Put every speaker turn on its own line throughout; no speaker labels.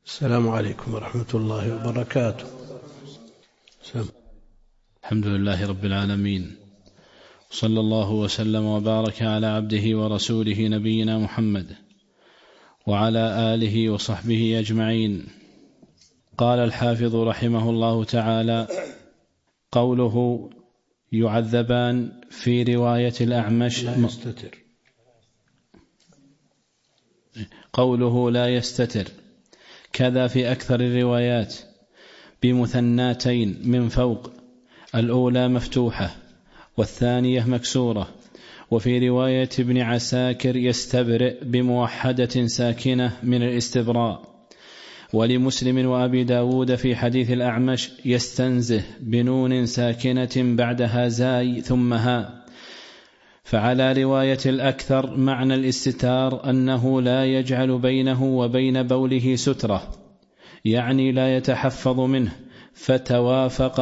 السلام عليكم ورحمة الله وبركاته.
الحمد لله رب العالمين، صلى الله وسلم وبارك على عبده ورسوله نبينا محمد وعلى آله وصحبه أجمعين. قال الحافظ رحمه الله تعالى: قوله يعذبان في رواية الأعمش قوله لا يستتر كذا في أكثر الروايات بمثناتين من فوق، الأولى مفتوحة والثانية مكسورة. وفي رواية ابن عساكر يستبرئ بموحدة ساكنة من الاستبراء. ولمسلم وأبي داود في حديث الأعمش يستنزه بنون ساكنة بعدها زاي ثم ها. فعلى رواية الأكثر معنى الاستتار أنه لا يجعل بينه وبين بوله سترة، يعني لا يتحفظ منه، فتوافق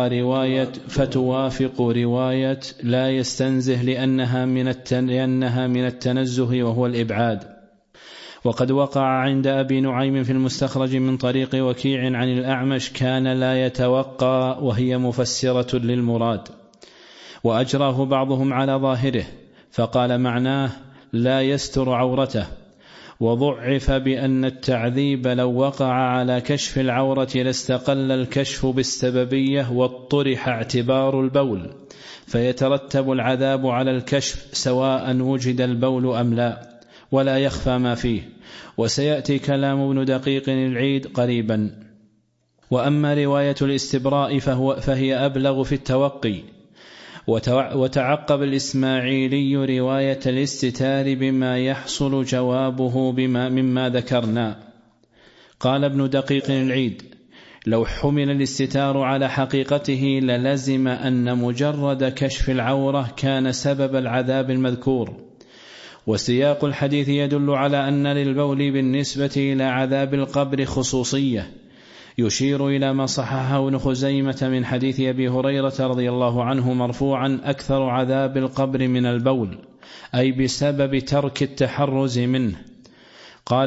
رواية لا يستنزه لأنها من التنزه وهو الإبعاد. وقد وقع عند أبي نعيم في المستخرج من طريق وكيع عن الأعمش كان لا يتوقى، وهي مفسرة للمراد، وأجراه بعضهم على ظاهره فقال معناه لا يستر عورته. وضعف بأن التعذيب لو وقع على كشف العورة لاستقل الكشف بالسببية واطرح اعتبار البول، فيترتب العذاب على الكشف سواء وجد البول أم لا، ولا يخفى ما فيه. وسيأتي كلام ابن دقيق العيد قريبا. وأما رواية الاستبراء فهي أبلغ في التوقي. وتعقب الإسماعيلي رواية الاستتار بما يحصل جوابه مما ذكرنا. قال ابن دقيق العيد: لو حمل الاستتار على حقيقته للزم أن مجرد كشف العورة كان سبب العذاب المذكور. وسياق الحديث يدل على أن للبول بالنسبة إلى عذاب القبر خصوصية، يشير إلى ما صححه ابن خزيمة من حديث أبي هريرة رضي الله عنه مرفوعا: أكثر عذاب القبر من البول، أي بسبب ترك التحرز منه. قال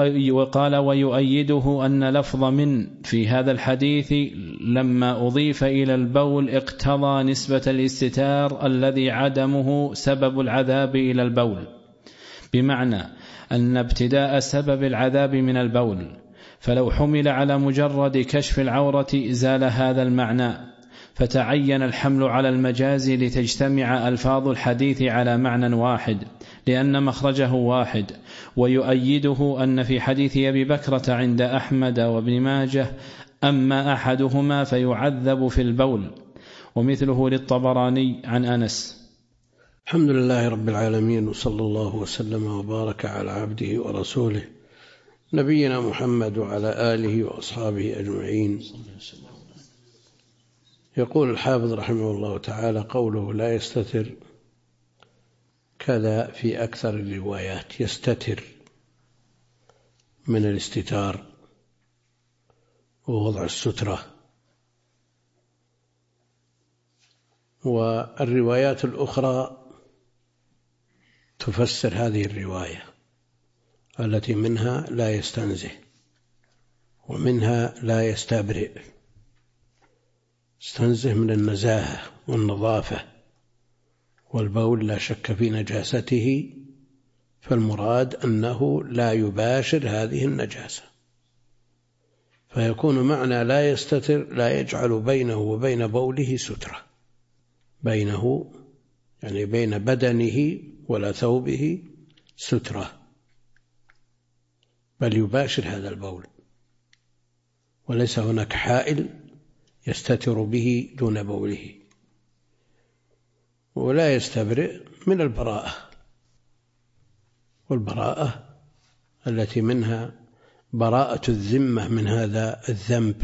ويؤيده أن لفظ من في هذا الحديث لما أضيف إلى البول اقتضى نسبة الاستتار الذي عدمه سبب العذاب إلى البول، بمعنى أن ابتداء سبب العذاب من البول، فلو حمل على مجرد كشف العورة زال هذا المعنى، فتعين الحمل على المجاز لتجتمع ألفاظ الحديث على معنى واحد لأن مخرجه واحد. ويؤيده أن في حديث أبي بكرة عند أحمد وابن ماجه أما أحدهما فيعذب في البول، ومثله للطبراني عن أنس.
الحمد لله رب العالمين، وصلى الله وسلم وبارك على عبده ورسوله نبينا محمد وعلى آله وأصحابه أجمعين. يقول الحافظ رحمه الله تعالى: قوله لا يستتر كذا في أكثر الروايات. يستتر من الاستتار ووضع السترة. والروايات الأخرى تفسر هذه الرواية التي منها لا يستنزه ومنها لا يستبرئ. استنزه من النزاهة والنظافة، والبول لا شك في نجاسته، فالمراد أنه لا يباشر هذه النجاسة، فيكون معنى لا يستتر لا يجعل بينه وبين بوله سترة، بينه يعني بين بدنه ولا ثوبه سترة، بل يباشر هذا البول، وليس هناك حائل يستتر به دون بوله. ولا يستبرئ من البراءة، والبراءة التي منها براءة الذمة من هذا الذنب.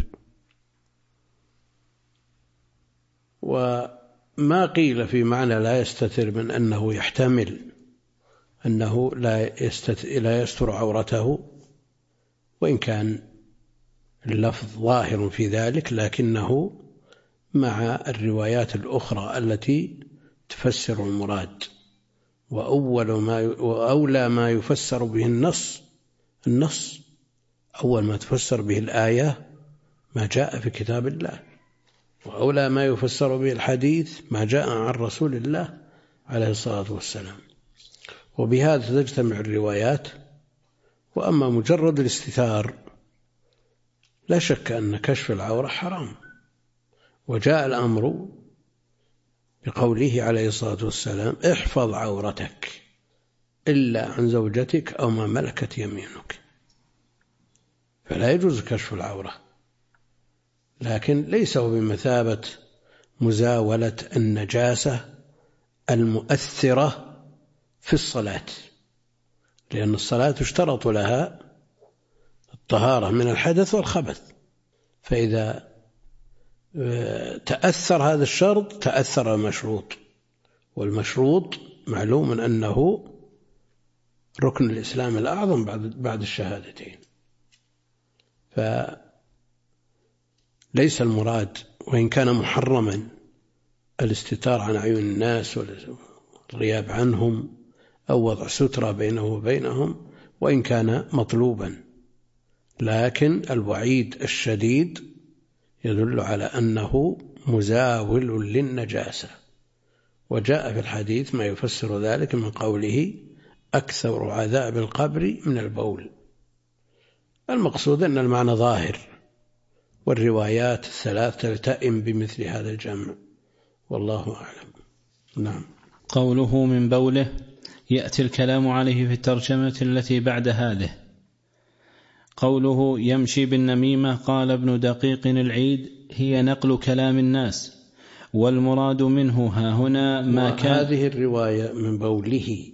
وما قيل في معنى لا يستتر من أنه يحتمل أنه لا يستر عورته، وإن كان اللفظ ظاهر في ذلك، لكنه مع الروايات الأخرى التي تفسر المراد. وأولى ما يفسر به النص أول ما تفسر به الآية ما جاء في كتاب الله، وأولى ما يفسر به الحديث ما جاء عن رسول الله عليه الصلاة والسلام. وبهذا تجتمع الروايات. وأما مجرد الاستتار لا شك أن كشف العورة حرام، وجاء الأمر بقوله عليه الصلاة والسلام: احفظ عورتك إلا عن زوجتك أو ما ملكت يمينك. فلا يجوز كشف العورة، لكن ليس بمثابة مزاولة النجاسة المؤثرة في الصلاة، لأن الصلاة اشترط لها الطهارة من الحدث والخبث، فإذا تأثر هذا الشرط تأثر المشروط، والمشروط معلوم أنه ركن الإسلام الأعظم بعد الشهادتين. فليس المراد، وإن كان محرما، الاستتار عن عيون الناس والغياب عنهم أو وضع سترة بينه وبينهم، وإن كان مطلوبا، لكن الوعيد الشديد يدل على أنه مزاول للنجاسة. وجاء في الحديث ما يفسر ذلك من قوله: أكثر عذاب القبر من البول. المقصود أن المعنى ظاهر، والروايات الثلاث تلتئم بمثل هذا الجمع، والله أعلم. نعم.
قوله من بوله يأتي الكلام عليه في الترجمة التي بعد هذه. قوله يمشي بالنميمة، قال ابن دقيق العيد: هي نقل كلام الناس، والمراد منه ها هنا ما كان.
هذه الرواية من بوله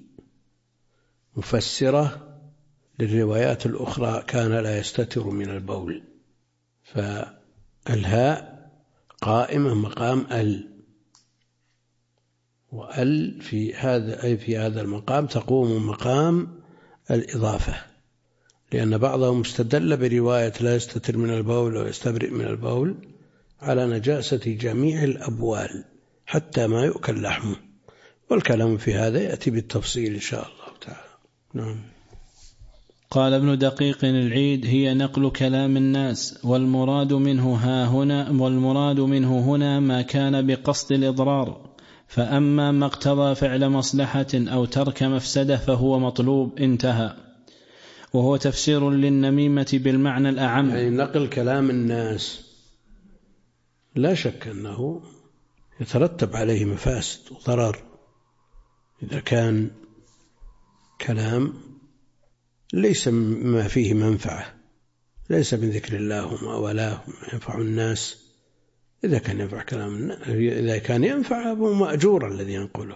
مفسرة للروايات الأخرى كان لا يستتر من البول، فالهاء قائمة مقام وأل في هذا المقام تقوم مقام الإضافة، لأن بعضهم استدل برواية لا يستتر من البول ويستبرئ من البول على نجاسة جميع الأبوال حتى ما يؤكل لحمه، والكلام في هذا يأتي بالتفصيل إن شاء الله تعالى. نعم.
قال ابن دقيق العيد: هي نقل كلام الناس، والمراد منه هنا ما كان بقصد الإضرار، فأما ما اقتضى فعل مصلحة أو ترك مفسدة فهو مطلوب. انتهى. وهو تفسير للنميمة بالمعنى الأعم،
يعني نقل كلام الناس لا شك أنه يترتب عليه مفاسد وضرر، إذا كان كلام ليس ما فيه منفعة، ليس من ذكر الله وما والاه ينفع الناس. إذا كان ينفع كلام، إذا كان ينفع أبو مأجور الذي ينقله،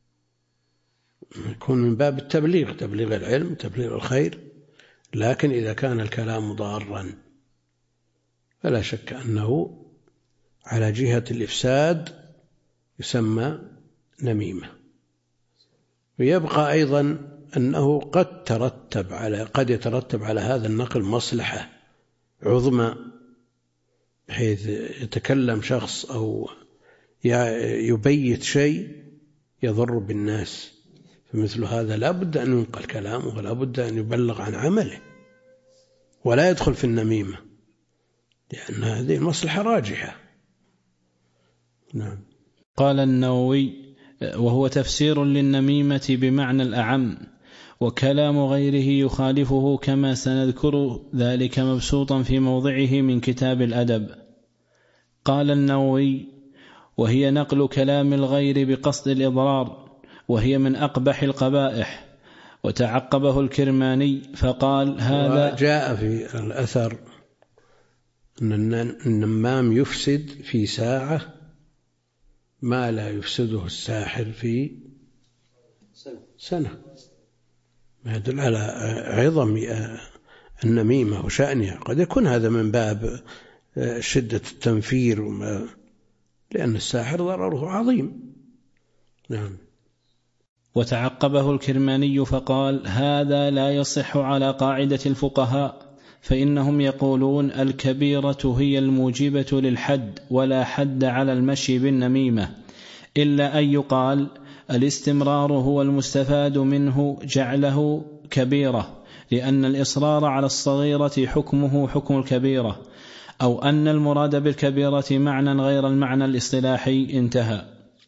يكون من باب التبليغ، تبليغ العلم، تبليغ الخير. لكن إذا كان الكلام ضارا فلا شك أنه على جهة الإفساد يسمى نميمة. ويبقى أيضا أنه قد يترتب على هذا النقل مصلحة عظمى، بحيث يتكلم شخص أو يبيت شيء يضر بالناس، فمثل هذا لا بد أن ينقل كلامه ولا بد أن يبلغ عن عمله ولا يدخل في النميمة، لأن هذه المصلحة راجحة. نعم.
قال النووي: وهو تفسير للنميمة بمعنى الأعم، وكلام غيره يخالفه كما سنذكر ذلك مبسوطا في موضعه من كتاب الأدب. قال النووي: وهي نقل كلام الغير بقصد الإضرار، وهي من أقبح القبائح. وتعقبه الكرماني فقال: هذا
جاء في الأثر أن النمام يفسد في ساعة ما لا يفسده الساحر في سنة، ما يدل على عظم النميمة وشأنها. قد يكون هذا من باب شدة التنفير لأن الساحر ضرره عظيم. نعم.
وتعقبه الكرماني فقال: هذا لا يصح على قاعدة الفقهاء، فإنهم يقولون الكبيرة هي الموجبة للحد، ولا حد على المشي بالنميمة، إلا أن يقال الاستمرار هو المستفاد منه جعله كبيرة، لأن الإصرار على الصغيرة حكمه حكم الكبيرة، أو أن المراد بالكبيرة معنى غير المعنى الاصطلاحي. انتهى.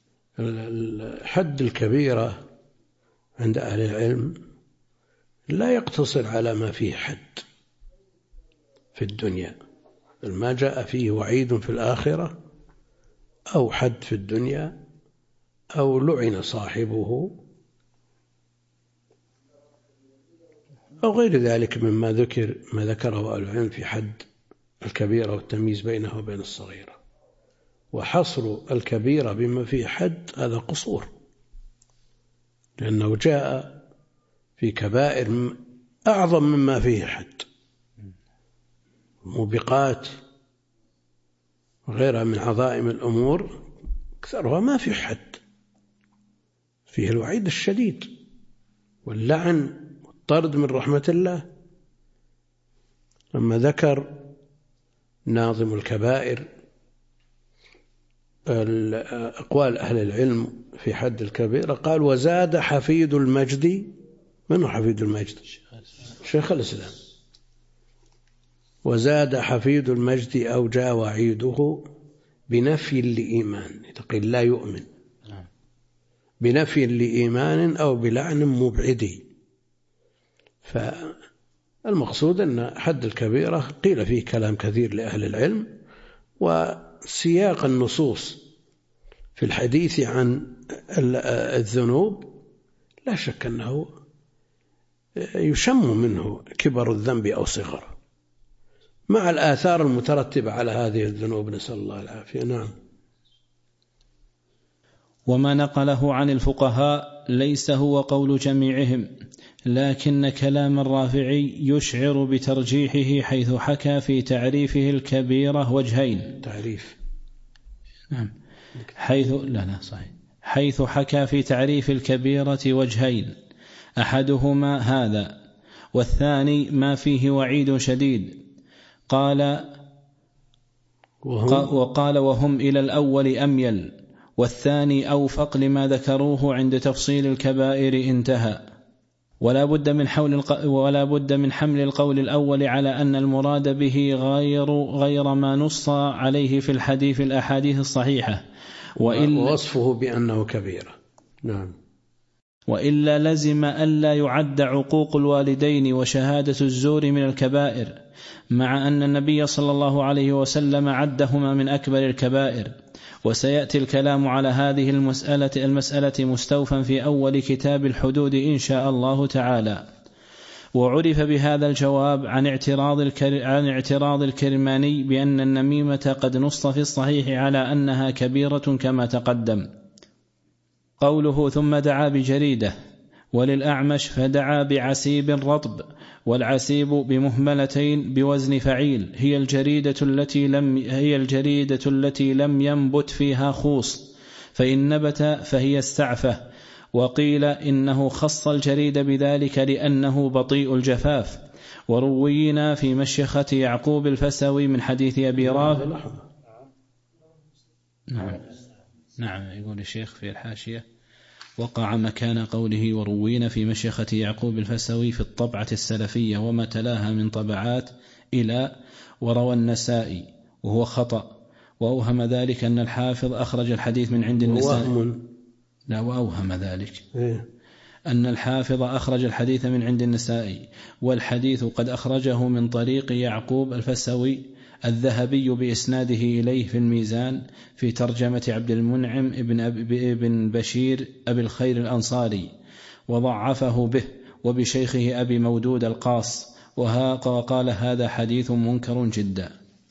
حد الكبيرة عند أهل العلم لا يقتصر على ما فيه حد في الدنيا، ما جاء فيه وعيد في الآخرة أو حد في الدنيا أو لعن صاحبه أو غير ذلك مما ذكره أهل العلم في حد الكبيرة والتمييز بينها وبين الصغيرة. وحصر الكبيرة بما فيه حد هذا قصور، لأنه جاء في كبائر أعظم مما فيه حد، موبقات وغيرها من عظائم الأمور أكثرها ما في حد، فيه الوعيد الشديد واللعن والطرد من رحمة الله. لما ذكر ناظم الكبائر أقوال أهل العلم في حد الكبيرة قال: وزاد حفيد المجد. من هو حفيد المجد؟ شيخ الإسلام. وزاد حفيد المجد أو جاء وعيده بنفي لإيمان، تقول لا يؤمن، بنفي لإيمان أو بلعن مبعدي. فالمقصود أن حد الكبيرة قيل فيه كلام كثير لأهل العلم، وسياق النصوص في الحديث عن الذنوب لا شك أنه يشم منه كبر الذنب أو صغره، مع الآثار المترتبة على هذه الذنوب، نسأل الله العافية. نعم.
وما نقله عن الفقهاء ليس هو قول جميعهم، لكن كلام الرافعي يشعر بترجيحه، حيث حكى في تعريفه الكبيرة وجهين.
تعريف.
نعم. حيث حكى في تعريف الكبيرة وجهين، أحدهما هذا، والثاني ما فيه وعيد شديد. وقال وهم إلى الأول أميل، والثاني أوفق لما غروه عند تفصيل الكبائر. انتهى. ولا بد من حمل القول الأول على أن المراد به غير ما نص عليه في الأحاديث الصحيحة،
ووصفه بأنه كبيرة. نعم.
وإلا لزم ألا يعد عقوق الوالدين وشهادة الزور من الكبائر، مع أن النبي صلى الله عليه وسلم عدهما من أكبر الكبائر. وسيأتي الكلام على هذه المسألة مستوفا في أول كتاب الحدود إن شاء الله تعالى. وعرف بهذا الجواب عن اعتراض الكرماني بأن النميمة قد نص في الصحيح على أنها كبيرة كما تقدم. قوله ثم دعا بجريدة، وللأعمش فدعا بعسيب رطب، والعسيب بمهملتين بوزن فعيل، هي الجريدة التي لم ينبت فيها خوص، فإن نبت فهي استعفة. وقيل إنه خص الجريد بذلك لأنه بطيء الجفاف. وروينا في مشيخة يعقوب الفسوي من حديث أبي رافع. نعم يقول الشيخ في الحاشية: وقع مكان قوله وروينا في مشيخة يعقوب الفسوي في الطبعة السلفية وما تلاها من طبعات إلى وروى النسائي، وهو خطأ. وأوهم ذلك أن الحافظ أخرج الحديث من عند النسائي. لا، وأوهم ذلك أن الحافظ أخرج الحديث من عند النسائي، والحديث قد أخرجه من طريق يعقوب الفسوي الذهبي بإسناده إليه في الميزان في ترجمة عبد المنعم ابن بشير أبي الخير الأنصاري، وضعفه به، وبشيخه أبي مودود القاص، وقال هذا حديث منكر جدا.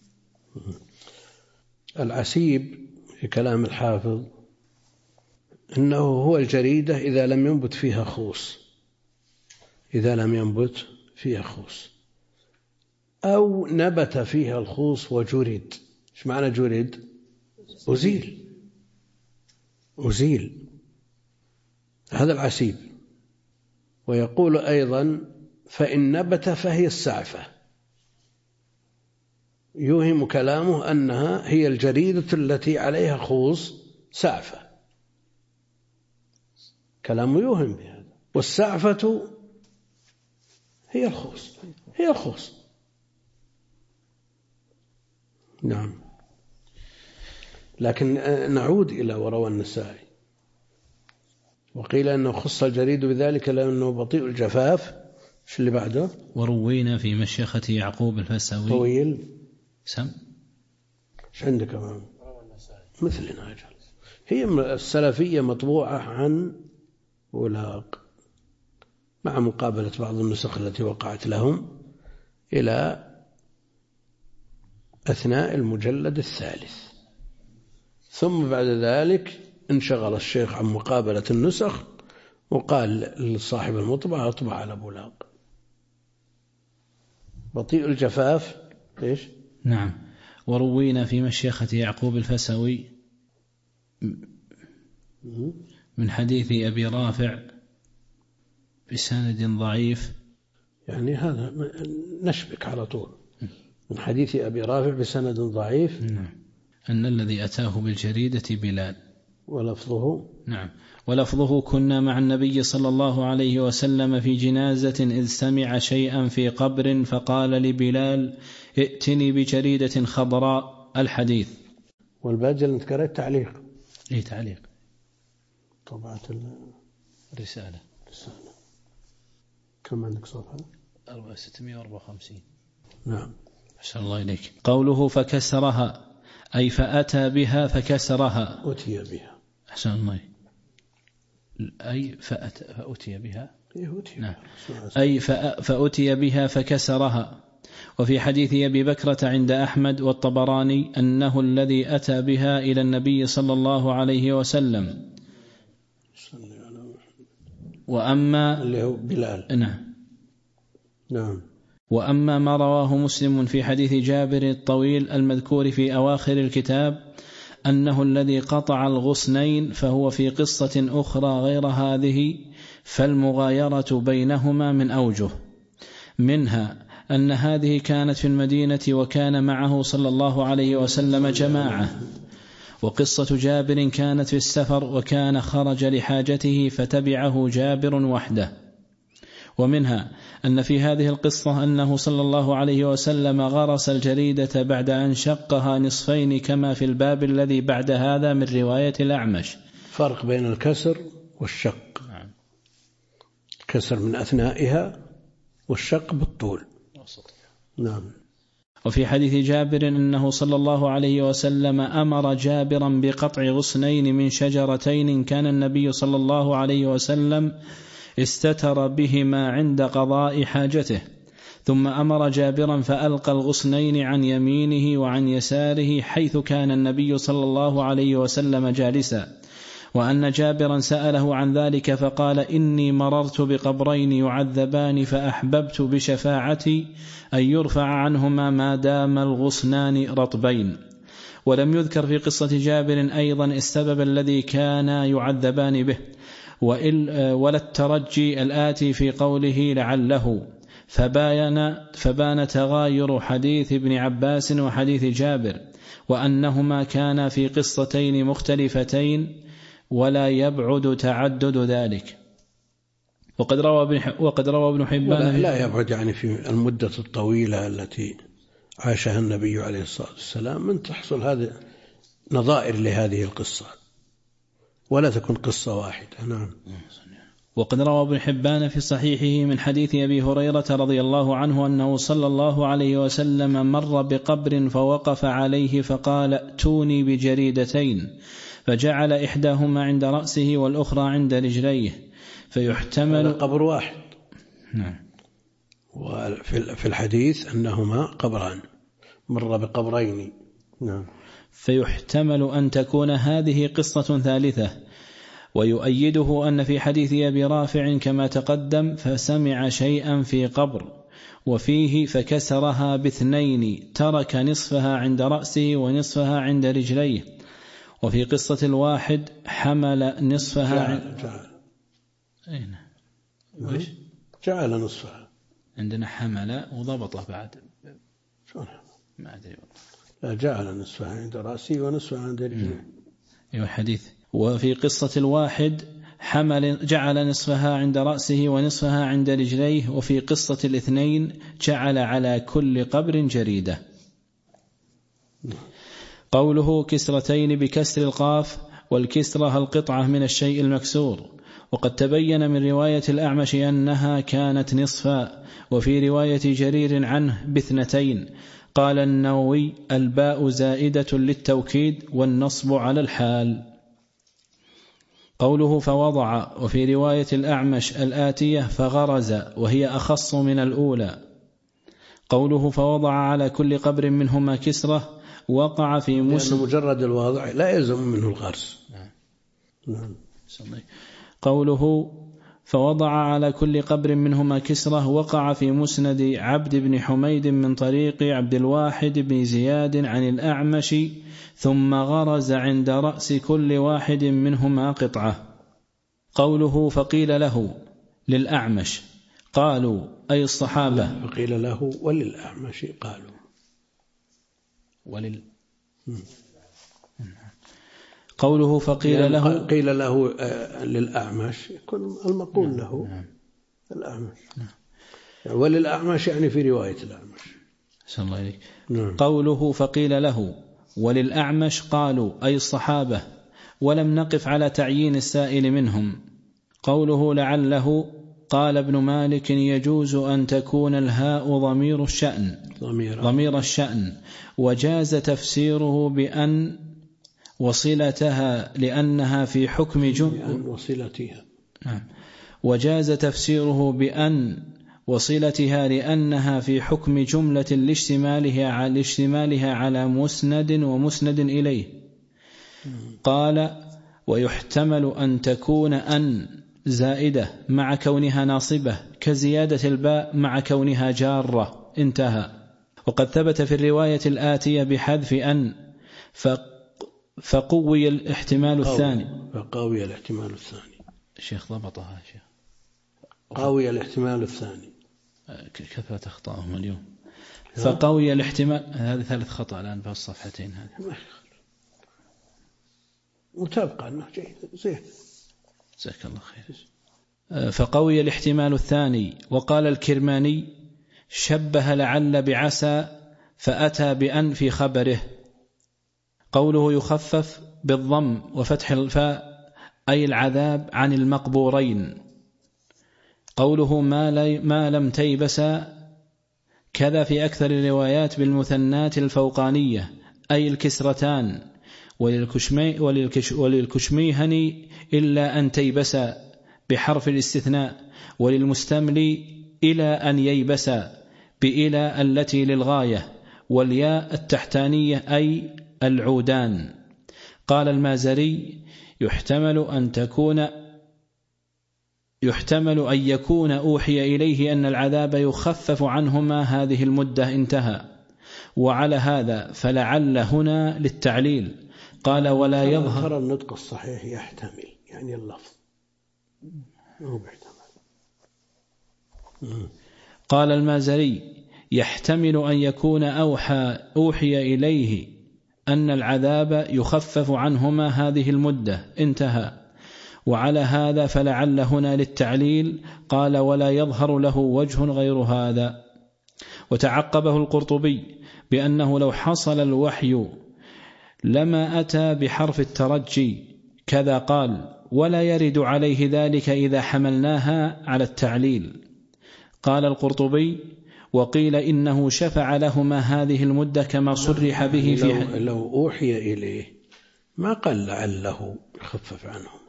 العسيب في كلام الحافظ إنه هو الجريدة إذا لم ينبت فيها خوص، أو نبت فيها الخوص وجرد. إيش معنى جرد؟ أزيل. هذا العسيب. ويقول أيضا فإن نبت فهي السعفة، يوهم كلامه أنها هي الجريدة التي عليها خوص سعفة، كلامه يوهم بهذا. والسعفة هي الخوص. نعم. لكن نعود إلى وروى النسائي وقيل أنه خص الجريد بذلك لأنه بطيء الجفاف. شو اللي بعده؟
وروينا في مشيخة يعقوب الفسوي
طويل
سم.
ايش عندك كمان؟ مثلنا أجل. هي السلفية مطبوعة عن ولاق مع مقابلة بعض النسخ التي وقعت لهم إلى أثناء المجلد الثالث، ثم بعد ذلك انشغل الشيخ عن مقابلة النسخ وقال لصاحب المطبعة اطبع على بولاق. بطيء الجفاف إيش؟
نعم. وروينا في مشيخة يعقوب الفسوي من حديث أبي رافع بسند ضعيف.
يعني هذا نشبك على طول. من حديث أبي رافع بسند ضعيف.
نعم. أن الذي أتاه بالجريدة بلال.
ولفظه
نعم. ولفظه كنا مع النبي صلى الله عليه وسلم في جنازة إذ سمع شيئا في قبر فقال لبلال ائتني بجريدة خضراء. الحديث.
والباقي اللي نذكره تعليق.
إيه تعليق
طبعة
الرسالة.
كم عندك صفحة؟
654.
نعم.
أحسن الله إليك. قوله فكسرها أي فأتى بها فكسرها.
أتي بها.
أحسن الله. أي فأتي بها.
نعم.
أي فأتي بها فكسرها. وفي حديث أبي بكرة عند أحمد والطبراني أنه الذي أتى بها إلى النبي صلى الله عليه وسلم. وأما
اللي هو بلال. نعم.
وأما ما رواه مسلم في حديث جابر الطويل المذكور في أواخر الكتاب أنه الذي قطع الغصنين فهو في قصة أخرى غير هذه، فالمغايرة بينهما من أوجه، منها أن هذه كانت في المدينة وكان معه صلى الله عليه وسلم جماعة، وقصة جابر كانت في السفر وكان خرج لحاجته فتبعه جابر وحده. ومنها أن في هذه القصة أنه صلى الله عليه وسلم غرس الجريدة بعد أن شقها نصفين كما في الباب الذي بعد هذا من رواية الأعمش.
فرق بين الكسر والشق. كسر من أثنائها والشق بالطول. نعم.
وفي حديث جابر أنه صلى الله عليه وسلم أمر جابرا بقطع غصنين من شجرتين كان النبي صلى الله عليه وسلم استتر بهما عند قضاء حاجته، ثم أمر جابرا فألقى الغصنين عن يمينه وعن يساره حيث كان النبي صلى الله عليه وسلم جالسا، وأن جابرا سأله عن ذلك فقال إني مررت بقبرين يعذبان فأحببت بشفاعتي أن يرفع عنهما ما دام الغصنان رطبين. ولم يذكر في قصة جابر أيضا السبب الذي كان يعذبان به ولا الترجي الآتي في قوله لعله، فبان تغاير حديث ابن عباس وحديث جابر وأنهما كانا في قصتين مختلفتين ولا يبعد تعدد ذلك. وقد روى ابن حبان
لا يبعد يعني في المدة الطويلة التي عاشها النبي عليه الصلاة والسلام من تحصل هذه نظائر لهذه القصة ولا تكون قصة واحدة. نعم.
وقد روى ابن حبان في صحيحه من حديث أبي هريرة رضي الله عنه أنه صلى الله عليه وسلم مر بقبر فوقف عليه فقال ائتوني بجريدتين، فجعل إحداهما عند رأسه والأخرى عند رجليه، فيحتمل
قبر واحد.
نعم.
وفي الحديث أنهما قبران، مر بقبرين. نعم.
فيحتمل أن تكون هذه قصة ثالثة. ويؤيده أن في حديث أبي رافع كما تقدم فسمع شيئا في قبر، وفيه فكسرها باثنين ترك نصفها عند رأسه ونصفها عند رجليه. وفي قصة الواحد حمل نصفها
جعل نصفها
عندنا حمل وضبطه بعد ما أدري
والله. جعل نصفها عند رأسه ونصفها عند رجليه.
أيوة الحديث. وفي قصة الواحد جعل نصفها عند رأسه ونصفها عند رجليه. وفي قصة الاثنين جعل على كل قبر جريدة. قوله كسرتين بكسر القاف، والكسرة القطعة من الشيء المكسور. وقد تبين من رواية الأعمش أنها كانت نصفا، وفي رواية جرير عنه باثنتين. قال النووي: الباء زائدة للتوكيد والنصب على الحال. قوله فوضع، وفي رواية الأعمش الآتية فغرز، وهي أخص من الأولى. قوله فوضع على كل قبر منهما كسرة وقع في مسلم،
لأن مجرد الوضع لا يلزم منه الغرس. نعم.
قوله فوضع على كل قبر منهما كسرة وقع في مسند عبد بن حميد من طريق عبد الواحد بن زياد عن الأعمش، ثم غرز عند رأس كل واحد منهما قطعة. قوله فقيل له للأعمش قالوا أي الصحابة.
فقيل له وللأعمش قالوا
قوله فقيل له،
قيل له للأعمش يكون المقول له الأعمش، وللأعمش يعني في رواية الأعمش.
صلى الله عليك. قوله فقيل له وللأعمش قالوا أي الصحابة، ولم نقف على تعيين السائل منهم. قوله لعله، قال ابن مالك يجوز أن تكون الهاء ضمير الشأن، وجاز تفسيره بأن وصلتها لأنها في حكم وجاز تفسيره بأن وصلتها لأنها في حكم جملة لاشتمالها على مسند ومسند إليه. قال ويحتمل أن تكون أن زائدة مع كونها ناصبة كزيادة الباء مع كونها جارة. انتهى. وقد ثبت في الرواية الآتية بحذف أن فقوي الاحتمال الثاني.
فقوي الاحتمال الثاني.
الشيخ ضبطها شيخ.
قوي الاحتمال الثاني.
كثرة أخطائهم اليوم. فقوي الاحتمال، هذه ثالث خطأ الآن في الصفحتين هذه.
وتبقى أنه جيد زين.
جزاك الله خير. فقوي الاحتمال الثاني. وقال الكرماني شبه لعل بعسى فأتى بأن في خبره. قوله يخفف بالضم وفتح الفاء أي العذاب عن المقبورين. قوله ما لم تيبس، كذا في أكثر الروايات بالمثنات الفوقانية أي الكسرتان. وللكشميهن إلا أن تيبس بحرف الاستثناء، وللمستملي إلى أن ييبس بإلى التي للغاية، والياء التحتانية أي العودان. قال المازري يحتمل أن يكون أوحي إليه أن العذاب يخفف عنهما هذه المدة. انتهى. وعلى هذا فلعل هنا للتعليل. قال ولا يظهر.
ترى النطق الصحيح يحتمل يعني اللفظ هو بيحتمل.
قال المازري يحتمل أن يكون أوحي إليه أن العذاب يخفف عنهما هذه المدة. انتهى. وعلى هذا فلعل هنا للتعليل. قال ولا يظهر له وجه غير هذا. وتعقبه القرطبي بأنه لو حصل الوحي لما أتى بحرف الترجي كذا. قال ولا يرد عليه ذلك إذا حملناها على التعليل. قال القرطبي وقيل إنه شفع لهما هذه المدة كما صرح به في
لو أوحي إليه ما قال لعله يخفف عنهم،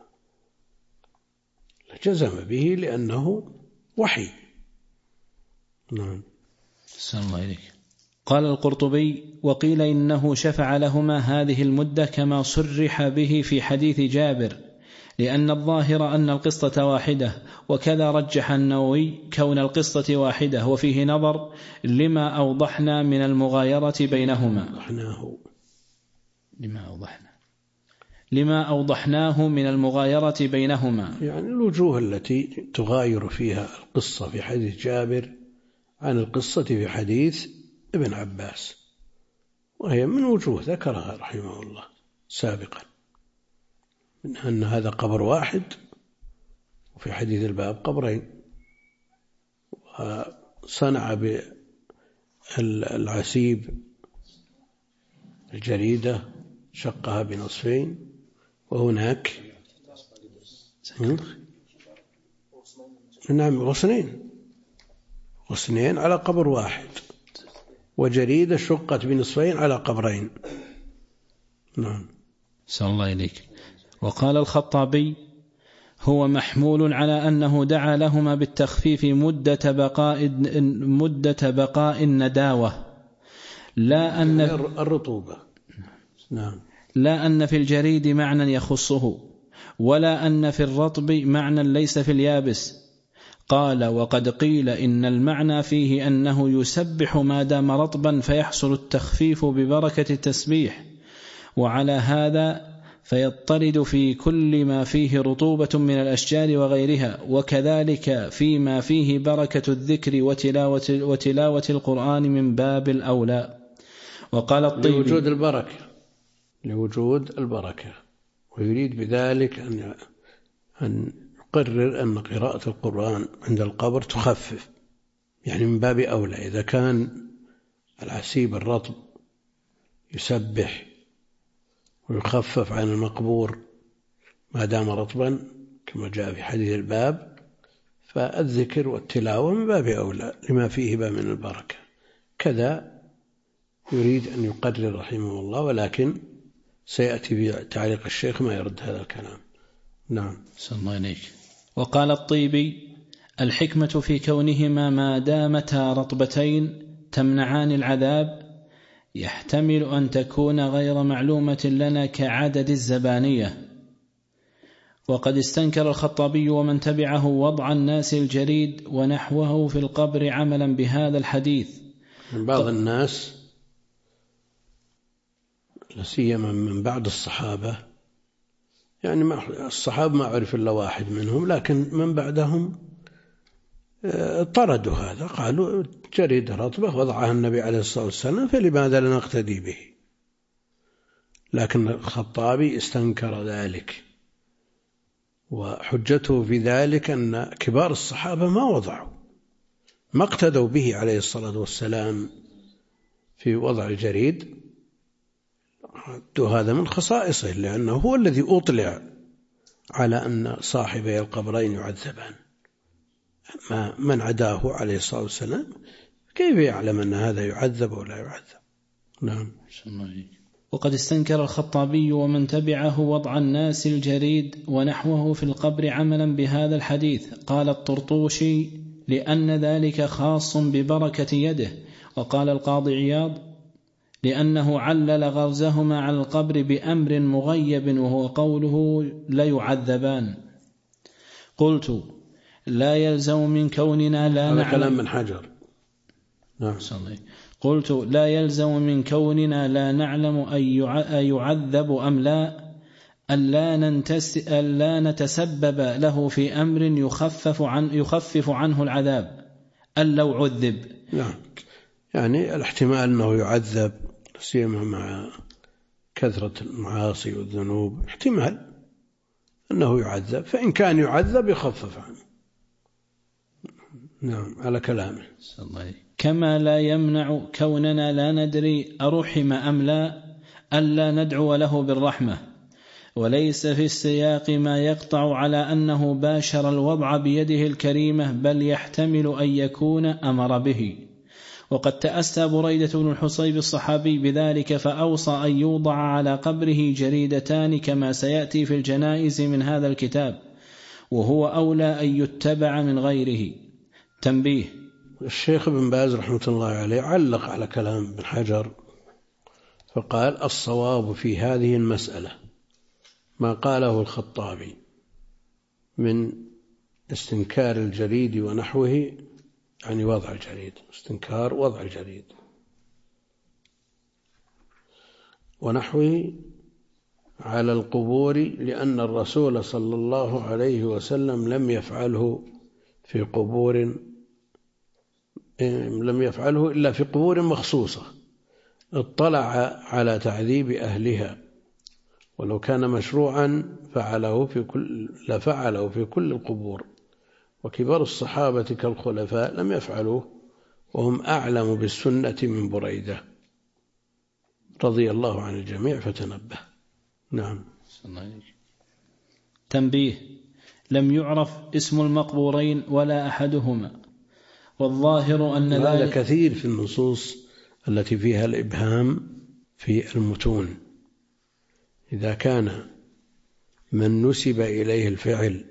جزم به لأنه وحي. نعم.
السلام الله عليك. قال القرطبي وقيل إنه شفع لهما هذه المدة كما صرح به في حديث جابر، لأن الظاهر أن القصة واحدة. وكذا رجح النووي كون القصة واحدة، وفيه نظر لما أوضحنا من المغايرة بينهما. لما أوضحناه من المغايرة بينهما،
يعني الوجوه التي تغاير فيها القصة في حديث جابر عن القصة في حديث ابن عباس، وهي من وجوه ذكرها رحمه الله سابقا، من أن هذا قبر واحد وفي حديث الباب قبرين. وصنع بالعسيب الجريدة شقها بنصفين، وهناك نعم غصنين على قبر واحد، وجريدة شقت بنصفين على قبرين. نعم.
صلى الله إليك. وقال الخطابي: هو محمول على أنه دعا لهما بالتخفيف مدة بقاء النداوة، لا أن
الرطوبة. نعم.
لا أن في الجريد معنى يخصه، ولا أن في الرطب معنى ليس في اليابس. قال: وقد قيل إن المعنى فيه أنه يسبح ما دام رطبا فيحصل التخفيف ببركة التسبيح، وعلى هذا فيضطرد في كل ما فيه رطوبة من الأشجار وغيرها، وكذلك فيما فيه بركة الذكر وتلاوة القرآن من باب الأولى. وقال الطيبي:
لوجود البركة، ويريد بذلك أن يقرر أن قراءة القرآن عند القبر تخفف، يعني من باب أولى. إذا كان العسيب الرطب يسبح ويخفف عن المقبور ما دام رطبا كما جاء في حديث الباب، فالذكر والتلاوة من باب أولى لما فيه باب من البركة. كذا يريد أن يقرر رحمه الله، ولكن سيأتي في تعليق الشيخ ما يرد هذا الكلام. نعم.
صلى الله عليك. وقال الطيبي: الحكمة في كونهما ما دامتا رطبتين تمنعان العذاب يحتمل أن تكون غير معلومة لنا كعدد الزبانية. وقد استنكر الخطابي ومن تبعه وضع الناس الجريد ونحوه في القبر عملا بهذا الحديث.
من بعض الناس لسيما من بعد الصحابة، يعني الصحابة ما عرف إلا واحد منهم، لكن من بعدهم طردوا هذا، قالوا جريدة رطبة وضعها النبي عليه الصلاة والسلام فلماذا لا نقتدي به. لكن الخطابي استنكر ذلك، وحجته في ذلك أن كبار الصحابة ما اقتدوا به عليه الصلاة والسلام في وضع الجريد، هذا من خصائصه، لأنه هو الذي أطلع على أن صاحبي القبرين يعذبان. من عداه عليه الصلاة والسلام كيف يعلم أن هذا يعذب ولا يعذب؟ نعم.
وقد استنكر الخطابي ومن تبعه وضع الناس الجريد ونحوه في القبر عملا بهذا الحديث. قال الطرطوشي: لأن ذلك خاص ببركة يده. وقال القاضي عياض: لأنه علل غرزهما على القبر بأمر مغيب، وهو قوله لا يعذبان. قلت: لا يلزم من كوننا لا نعلم.
هذا كلام من حجر. نعم.
قلت: لا يلزم من كوننا لا نعلم أن يعذب أم لا ألا نتسبب له في أمر يخفف عنه العذاب أن لو عذب.
نعم. يعني الاحتمال أنه يعذب سيما مع كثرة المعاصي والذنوب، احتمال أنه يعذب، فإن كان يعذب يخفف عنه. نعم على كلامه.
كما لا يمنع كوننا لا ندري أرحم أم لا ألا ندعو له بالرحمة، وليس في السياق ما يقطع على أنه باشر الوضع بيده الكريمة، بل يحتمل أن يكون أمر به. وقد تأسى بريدة بن الحصيب الصحابي بذلك، فأوصى أن يوضع على قبره جريدتان كما سيأتي في الجنائز من هذا الكتاب، وهو أولى أن يتبع من غيره. تنبيه:
الشيخ ابن باز رحمة الله عليه علق على كلام ابن حجر فقال: الصواب في هذه المسألة ما قاله الخطابي من استنكار الجريد ونحوه، يعني وضع الجريد، استنكار وضع الجريد ونحوه على القبور، لأن الرسول صلى الله عليه وسلم لم يفعله إلا في قبور مخصوصة اطلع على تعذيب أهلها ولو كان مشروعا لفعله في كل القبور، وكبار الصحابة كالخلفاء لم يفعلوه وهم أعلم بالسنة من بريدة رضي الله عن الجميع فتنبه. نعم.
تنبيه: لم يعرف اسم المقبورين ولا أحدهما، والظاهر أن
هذا كثير في النصوص التي فيها الإبهام في المتون. إذا كان من نسب إليه الفعل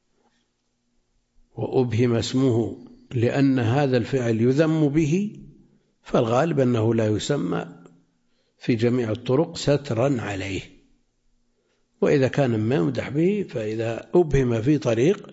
وأبهم اسمه لأن هذا الفعل يذم به، فالغالب أنه لا يسمى في جميع الطرق سترا عليه. وإذا كان ما يمدح به، فإذا أبهم في طريق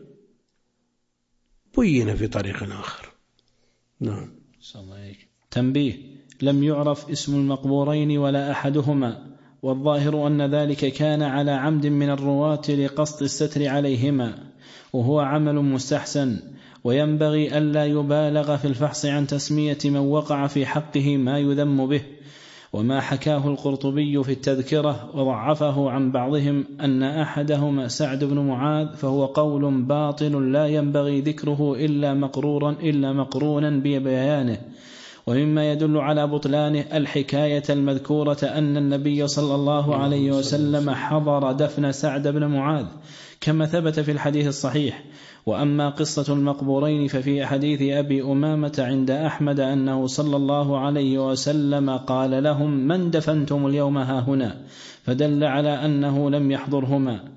بين في طريق آخر. نعم.
تنبيه: لم يعرف اسم المقبورين ولا أحدهما، والظاهر أن ذلك كان على عمد من الرواة لقصد الستر عليهما، وهو عمل مستحسن، وينبغي ألا يبالغ في الفحص عن تسمية من وقع في حقه ما يذم به. وما حكاه القرطبي في التذكرة وضعفه عن بعضهم أن أحدهما سعد بن معاذ، فهو قول باطل لا ينبغي ذكره إلا مقرونا ببيانه. ومما يدل على بطلانه الحكاية المذكورة أن النبي صلى الله عليه وسلم حضر دفن سعد بن معاذ كما ثبت في الحديث الصحيح. وأما قصة المقبورين ففي حديث أبي أمامة عند أحمد أنه صلى الله عليه وسلم قال لهم: من دفنتم اليوم هاهنا؟ فدل على أنه لم يحضرهما.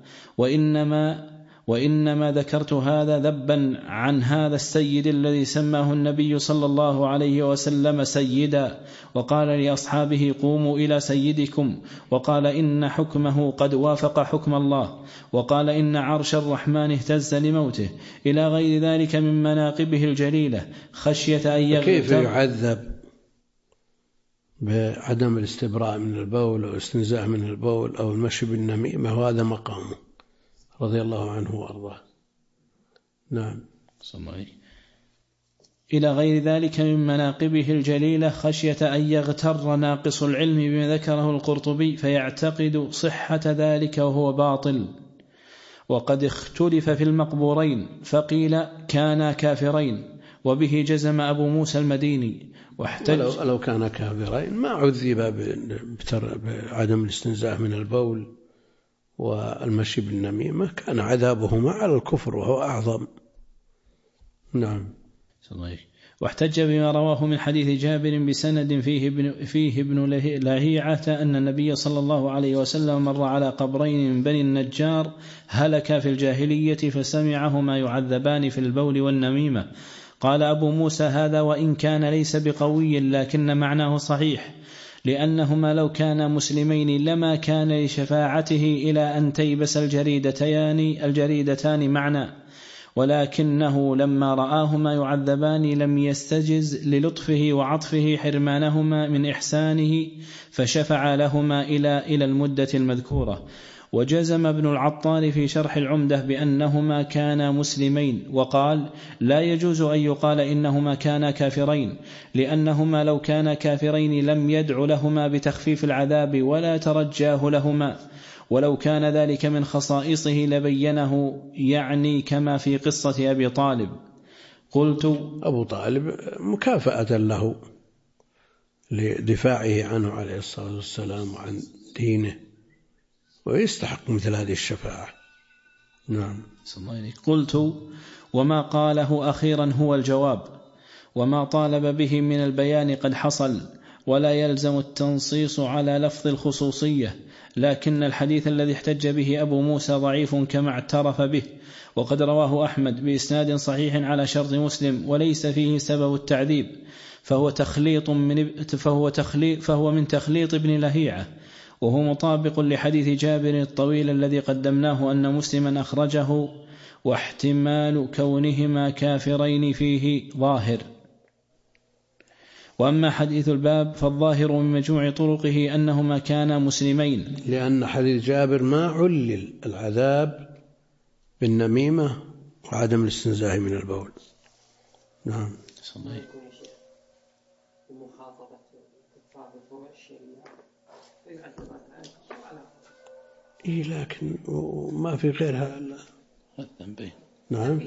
وإنما ذكرت هذا ذبا عن هذا السيد الذي سماه النبي صلى الله عليه وسلم سيدا، وقال لأصحابه: قوموا إلى سيدكم، وقال إن حكمه قد وافق حكم الله، وقال إن عرش الرحمن اهتز لموته، إلى غير ذلك من مناقبه الجليلة، خشية أن يغتر.
كيف يعذب بعدم الاستبراء من البول أو الاستنزاء من البول أو المشي بالنميمة، وهذا مقامه رضي الله عنه وأرضاه. نعم.
إلى غير ذلك من مناقبه الجليلة، خشية أن يغتر ناقص العلم بما ذكره القرطبي فيعتقد صحة ذلك وهو باطل. وقد اختلف في المقبورين، فقيل كانا كافرين، وبه جزم أبو موسى المديني، واحتج.
ولو كان كافرين ما عذب بعدم الاستنزاء من البول والمشي بالنميمة، كان عذابهما على الكفر وهو أعظم. نعم.
واحتج بما رواه من حديث جابر بسند فيه ابن لهيعة أن النبي صلى الله عليه وسلم مر على قبرين من بني النجار هلك في الجاهلية فسمعهما يعذبان في البول والنميمة. قال أبو موسى: هذا وإن كان ليس بقوي لكن معناه صحيح، لأنهما لو كانا مسلمين لما كان لشفاعته إلى أن تيبس الجريدتان معنى، ولكنه لما رآهما يعذبان لم يستجز للطفه وعطفه حرمانهما من إحسانه، فشفع لهما إلى المدة المذكورة. وجزم ابن العطار في شرح العمدة بأنهما كانا مسلمين، وقال: لا يجوز أن يقال إنهما كانا كافرين، لأنهما لو كانا كافرين لم يدع لهما بتخفيف العذاب ولا ترجاه لهما، ولو كان ذلك من خصائصه لبينه، يعني كما في قصة أبي طالب. قلت:
أبو طالب مكافأة له لدفاعه عنه عليه الصلاة والسلام وعن دينه، ويستحق مثل هذه الشفاعة. نعم.
قلت: وما قاله أخيرا هو الجواب، وما طالب به من البيان قد حصل، ولا يلزم التنصيص على لفظ الخصوصية، لكن الحديث الذي احتج به أبو موسى ضعيف كما اعترف به، وقد رواه أحمد بإسناد صحيح على شرط مسلم، وليس فيه سبب التعذيب، فهو من تخليط ابن لهيعة، وهو مطابق لحديث جابر الطويل الذي قدمناه أن مسلما أخرجه، واحتمال كونهما كافرين فيه ظاهر. وأما حديث الباب فالظاهر من مجموع طرقه أنهما كانا مسلمين،
لأن حديث جابر ما علل العذاب بالنميمة وعدم الاستنزاء من البول. نعم.
صحيح.
إيه لكن ما في غيرها. نعم.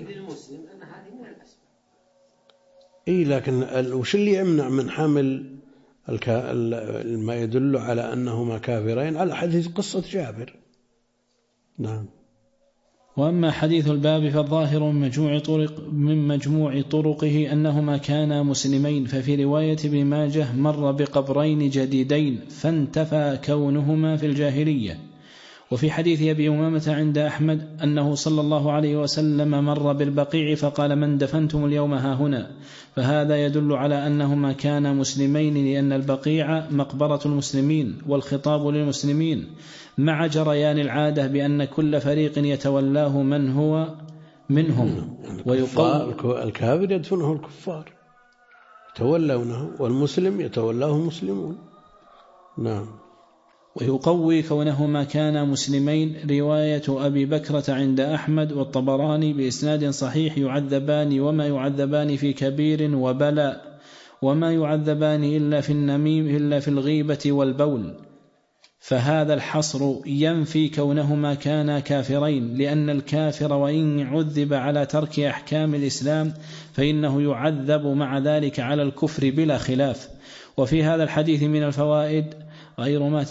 إيه لكن وش اللي يمنع من حمل ما يدل على أنهما كافرين على حديث قصة جابر؟ نعم.
وأما حديث الباب فالظاهر من مجموع طرقه أنهما كانا مسلمين، ففي رواية ابن ماجه مر بقبرين جديدين فانتفى كونهما في الجاهلية. وفي حديث أبي أمامة عند أحمد أنه صلى الله عليه وسلم مر بالبقيع فقال: من دفنتم اليوم هاهنا؟ فهذا يدل على أنهما كانا مسلمين، لأن البقيع مقبرة المسلمين والخطاب للمسلمين، مع جريان العادة بأن كل فريق يتولاه من هو منهم.
الكافر يدفنه الكفار يتولونه، والمسلم يتولاه المسلمون. نعم.
ويقوي كونهما كانا مسلمين رواية أبي بكرة عند أحمد والطبراني بإسناد صحيح: يعذبان وما يعذبان في كبير وبلاء، وما يعذبان إلا في النميم إلا في الغيبة والبول. فهذا الحصر ينفي كونهما كانا كافرين، لأن الكافر وإن عذب على ترك أحكام الإسلام فإنه يعذب مع ذلك على الكفر بلا خلاف. وفي هذا الحديث من الفوائد غير ما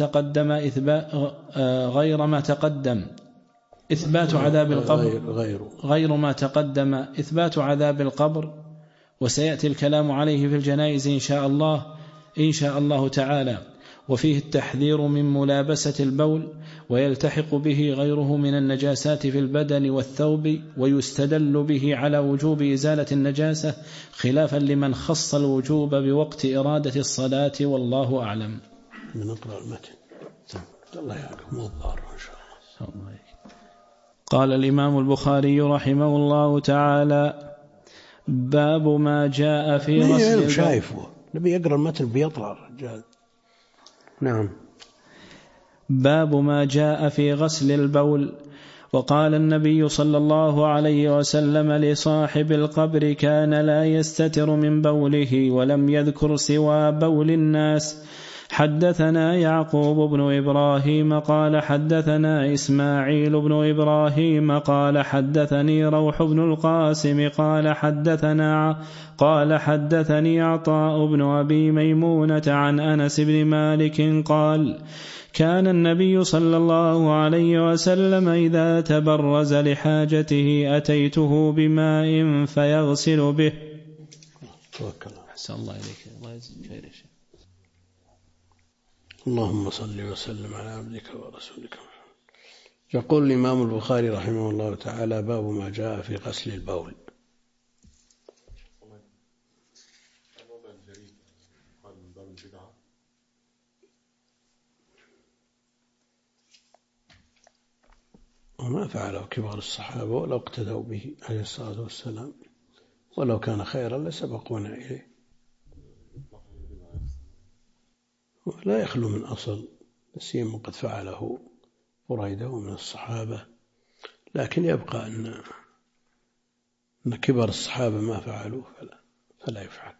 تقدم إثبات عذاب القبر، وسيأتي الكلام عليه في الجنائز إن شاء الله تعالى. وفيه التحذير من ملابسة البول، ويلتحق به غيره من النجاسات في البدن والثوب، ويستدل به على وجوب إزالة النجاسة، خلافا لمن خص الوجوب بوقت إرادة الصلاة، والله أعلم.
نقرأ المتن. الله يعلم الضار إن شاء الله.
قال الإمام البخاري رحمه الله تعالى: باب ما جاء في غسل البول.
شايفه نبي يقرأ المتن بيطلع الرجال. نعم.
باب ما جاء في غسل البول. وقال النبي صلى الله عليه وسلم لصاحب القبر: كان لا يستتر من بوله، ولم يذكر سوى بول الناس. حدثنا يعقوب بن إبراهيم قال حدثنا إسماعيل بن إبراهيم قال حدثني روح بن القاسم قال حدثني عطاء بن أبي ميمونة عن أنس بن مالك قال: كان النبي صلى الله عليه وسلم إذا تبرز لحاجته أتيته بماء فيغسل به.
أحسن الله إليك. الله يجزيك خير. اللهم صل وسلم على عبدك ورسولك. يقول الإمام البخاري رحمه الله تعالى: باب ما جاء في غسل البول. وما فعله كبار الصحابة ولو اقتدوا به عليه الصلاة والسلام، ولو كان خيرا لسبقونا إليه. ولا يخلو من أصل، سيما قد فعله بريدة من الصحابة، لكن يبقى أن كبار الصحابة ما فعلوه فلا يفعل.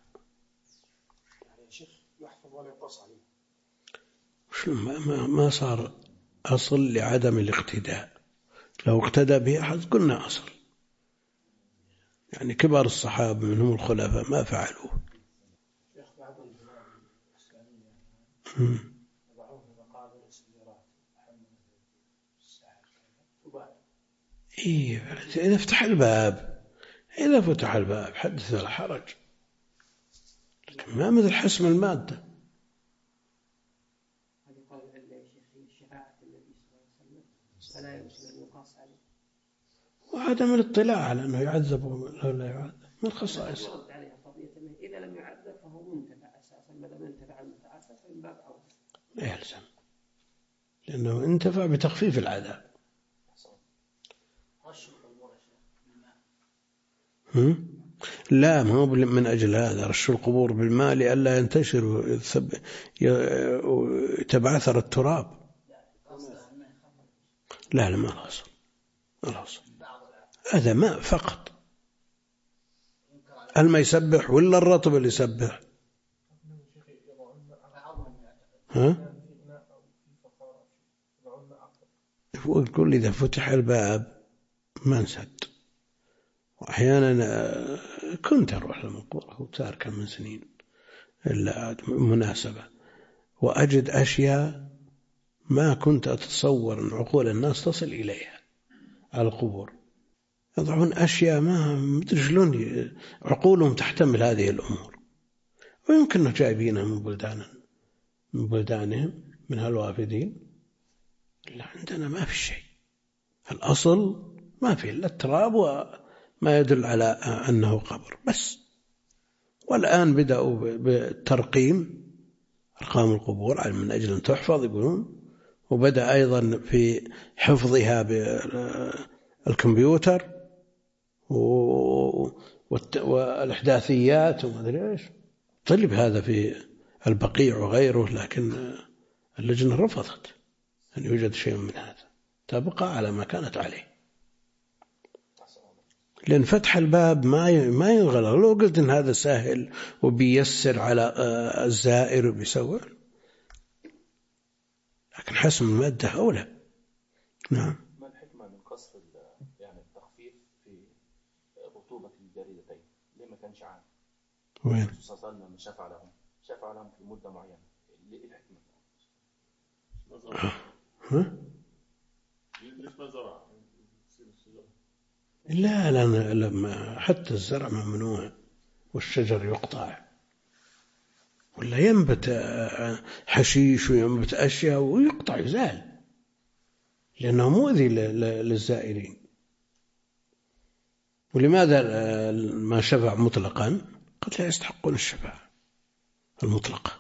ما صار أصل لعدم الاقتداء. لو اقتدى به أحد قلنا أصل. يعني كبار الصحابة منهم الخلفاء ما فعلوه. إيه إذا فتح الباب حدث ولا حرج، لكن ما مثل حسم المادة. وعدم الاطلاع على أنه يعذب أو لا يعذب من خصائص.
إذا لم يعذب فهو منتفع أساسا، ما دام انتفع المنفعة فمن باب أولى.
لا يلزم، لأنه انتفع بتخفيف العذاب. لا، ما هو من أجل هذا رش القبور بالماء لئلا ينتشر ويتبعثر التراب. لا ما الأصل هذا ماء فقط. الماء يسبح ولا الرطب اللي يسبح؟ يقول إذا فتح الباب ما انسد. وأحيانا كنت أروح للمقبرة وتاركا من سنين إلا مناسبة، وأجد أشياء ما كنت أتصور أن عقول الناس تصل إليها على القبور. يضعون أشياء ما مدري شلون عقولهم تحتمل هذه الأمور، ويمكن جايبينها من بلدانهم من هالوافدين. إلا عندنا ما في شيء، الأصل ما في إلا التراب وما يدل على أنه قبر بس. والآن بدأوا بالترقيم أرقام القبور من أجل أن تحفظ يقولون، وبدأ أيضا في حفظها بالكمبيوتر والإحداثيات وما أدري إيش. طلب هذا في البقيع وغيره، لكن اللجنة رفضت أن يوجد شيء من هذا، تبقى على ما كانت عليه. لأن فتح الباب ما ينغلق. لو قلت إن هذا سهل وبيسر على الزائر وبيسوي، لكن حسم المادة أولى. نعم.
ما الحكمة من قصر يعني التخفيف في رطوبة الجريدتين؟ ليه ما كانش عام؟
وين؟
الرسول صلى الله عليه وسلم شفع لهم في مدة معينة. ليه الحكمة؟
لا حتى الزرع ممنوع والشجر يقطع، ولا ينبت حشيش وينبت أشياء ويقطع يزال، لأنه مؤذي للزائرين. ولماذا ما شفع مطلقا؟ قد لا يستحقون الشفاعة المطلقة.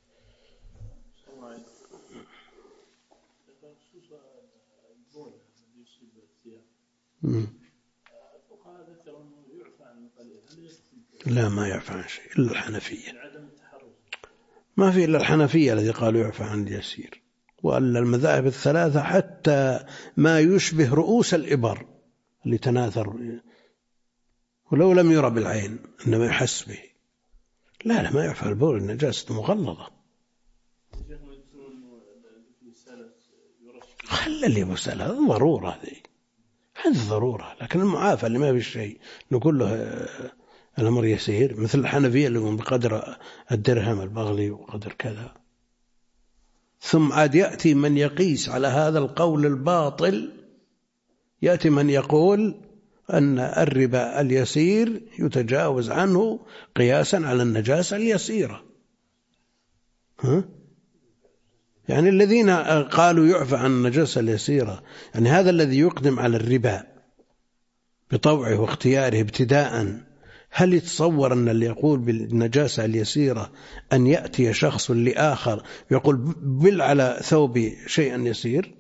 لا ما يعفى عن شيء إلا الحنفية، ما في إلا الحنفية الذي قالوا يعفى عن اليسير، وألا المذاهب الثلاثة حتى ما يشبه رؤوس الإبر اللي تناثر ولو لم يرى بالعين إنما يحس به. لا ما يعفى البول، النجاسة مغلظة. خلى اللي مسألة ضرورة، هذه ضرورة، لكن المعافى اللي ما في شيء نقول له الأمر يسير، مثل الحنفية اللي هم بقدر الدرهم البغلي وقدر كذا. ثم عاد يأتي من يقيس على هذا القول الباطل، يأتي من يقول أن الربا اليسير يتجاوز عنه قياسا على النجاسة اليسيرة. يعني الذين قالوا يعفى عن النجاسة اليسيرة، يعني هذا الذي يقدم على الربا بطوعه واختياره ابتداء، هل يتصور أن اللي يقول بالنجاسة اليسيرة أن يأتي شخص لآخر يقول بل على ثوبي شيئا يسير؟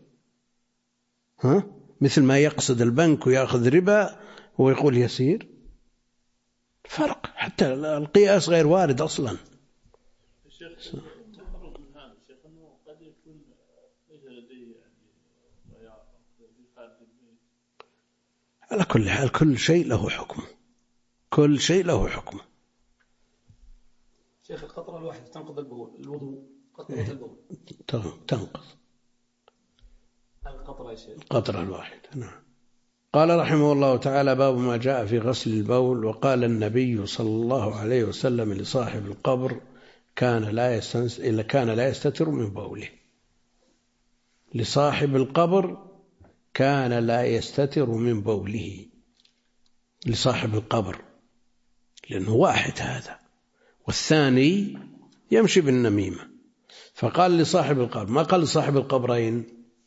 مثل ما يقصد البنك ويأخذ ربا ويقول يسير. فرق، حتى القياس غير وارد أصلا. على كل حال كل شيء له حكم، كل شيء له حكم.
شيخ القطرة الواحدة تنقض الوضوء، قطرة البول
تنقض
القطرة يا شيخ،
القطرة الواحدة. نعم. قال رحمه الله تعالى: باب ما جاء في غسل البول. وقال النبي صلى الله عليه وسلم لصاحب القبر: كان لا يستتر من بوله. لصاحب القبر كان لا يستتر من بوله، لصاحب القبر، لأنه واحد هذا، والثاني يمشي بالنميمة. فقال لصاحب القبر، ما قال لصاحب القبرين.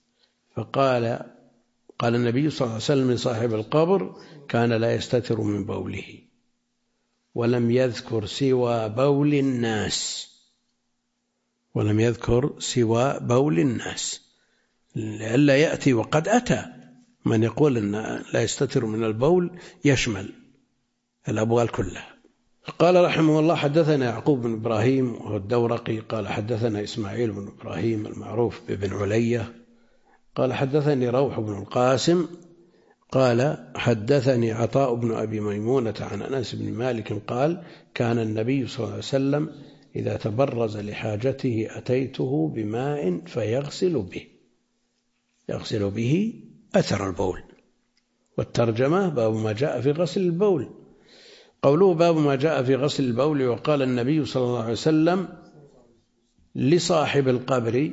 قال النبي صلى الله عليه وسلم لصاحب القبر: كان لا يستتر من بوله. ولم يذكر سوى بول الناس، ولم يذكر سوى بول الناس، لئلا يأتي وقد أتى من يقول أن لا يستتر من البول يشمل الأبوال كلها. قال رحمه الله: حدثنا يعقوب بن إبراهيم وهو الدورقي قال حدثنا إسماعيل بن إبراهيم المعروف بابن علية قال حدثني روح بن القاسم قال حدثني عطاء بن أبي ميمونة عن أنس بن مالك قال: كان النبي صلى الله عليه وسلم إذا تبرز لحاجته أتيته بماء فيغسل به. يغسل به أثر البول. والترجمة باب ما جاء في غسل البول. قوله باب ما جاء في غسل البول. وقال النبي صلى الله عليه وسلم لصاحب القبر،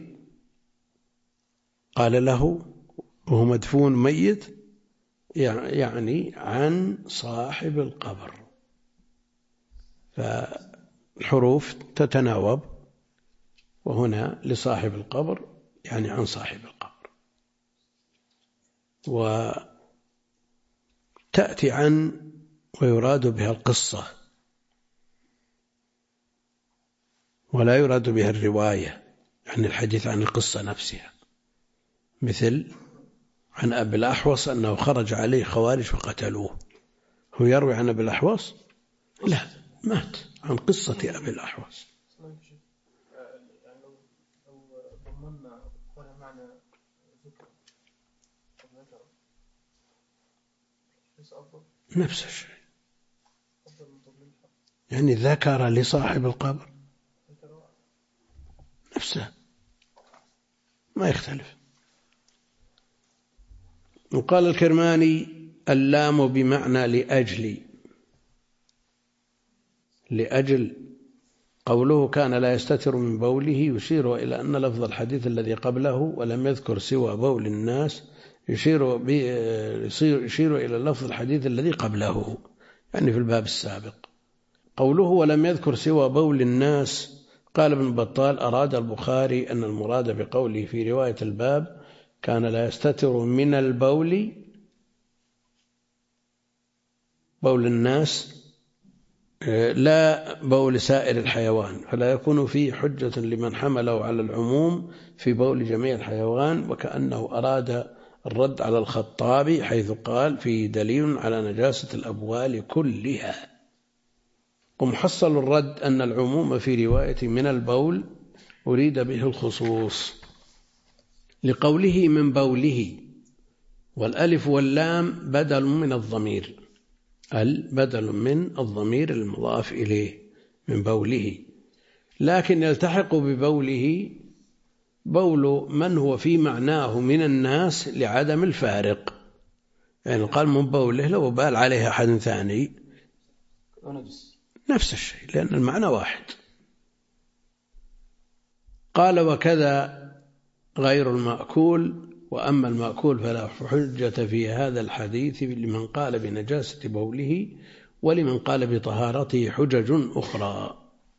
قال له وهو مدفون ميت، يعني عن صاحب القبر، فالحروف تتناوب، وهنا لصاحب القبر يعني عن صاحب القبر. وتأتي عن ويراد بها القصة، ولا يراد بها الرواية، يعني الحديث عن القصة نفسها، مثل عن أبي الأحوص أنه خرج عليه خوارج فقتلوه. هو يروي عن أبي الأحوص؟ لا، مات عن قصة أبي الأحوص. نفس الشيء، يعني ذكر لصاحب القبر نفسه، ما يختلف. وقال الكرماني اللام بمعنى لأجل. قوله كان لا يستتر من بوله يشير إلى أن لفظ الحديث الذي قبله ولم يذكر سوى بول الناس يشير إلى لفظ الحديث الذي قبله، يعني في الباب السابق. قوله ولم يذكر سوى بول الناس، قال ابن بطال أراد البخاري أن المراد بقوله في رواية الباب كان لا يستتر من البول بول الناس لا بول سائر الحيوان، فلا يكون فيه حجة لمن حمله على العموم في بول جميع الحيوان. وكأنه أراد الرد على الخطابي حيث قال فيه دليل على نجاسة الأبوال كلها. ومحصل الرد أن العموم في رواية من البول أريد به الخصوص لقوله من بوله، والألف واللام بدل من الضمير، بدل من الضمير المضاف إليه من بوله، لكن يلتحق ببوله بول من هو في معناه من الناس لعدم الفارق. يعني قال من بوله لو بال عليه أحد ثاني نفس الشيء، لأن المعنى واحد. قال وكذا غير المأكول، وأما المأكول فلا حجة في هذا الحديث لمن قال بنجاسة بوله، ولمن قال بطهارته حجج أخرى.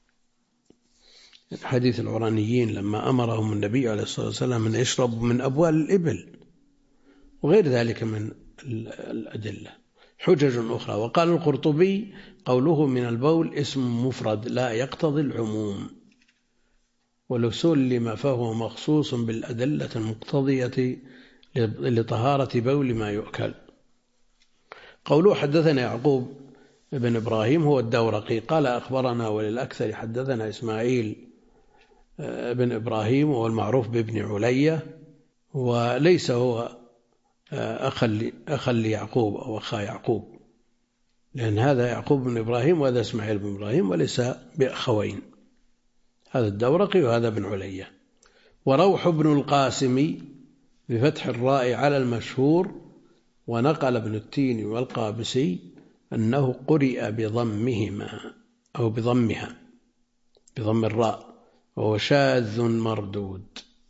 حديث العرانيين لما أمرهم النبي عليه الصلاة والسلام أن يشربوا من أبوال الإبل وغير ذلك من الأدلة حجج أخرى. وقال القرطبي قوله من البول اسم مفرد لا يقتضي العموم، ولو سلم فهو مخصوص بالأدلة المقتضية لطهارة بول ما يؤكل. قوله حدثنا يعقوب بن إبراهيم هو الدورقي قال أخبرنا وللأكثر حدثنا إسماعيل بن إبراهيم وهو المعروف بابن علية، وليس هو أخا ليعقوب أو أخا يعقوب، لأن هذا يعقوب بن إبراهيم وهذا إسماعيل بن إبراهيم وليس بأخوين، هذا الدورقي وهذا بن علية. وروح بن القاسم بفتح الراء على المشهور، ونقل ابن التين والقابسي أنه قرئ بضمهما أو بضمها بضم الراء، وهو شاذ مردود.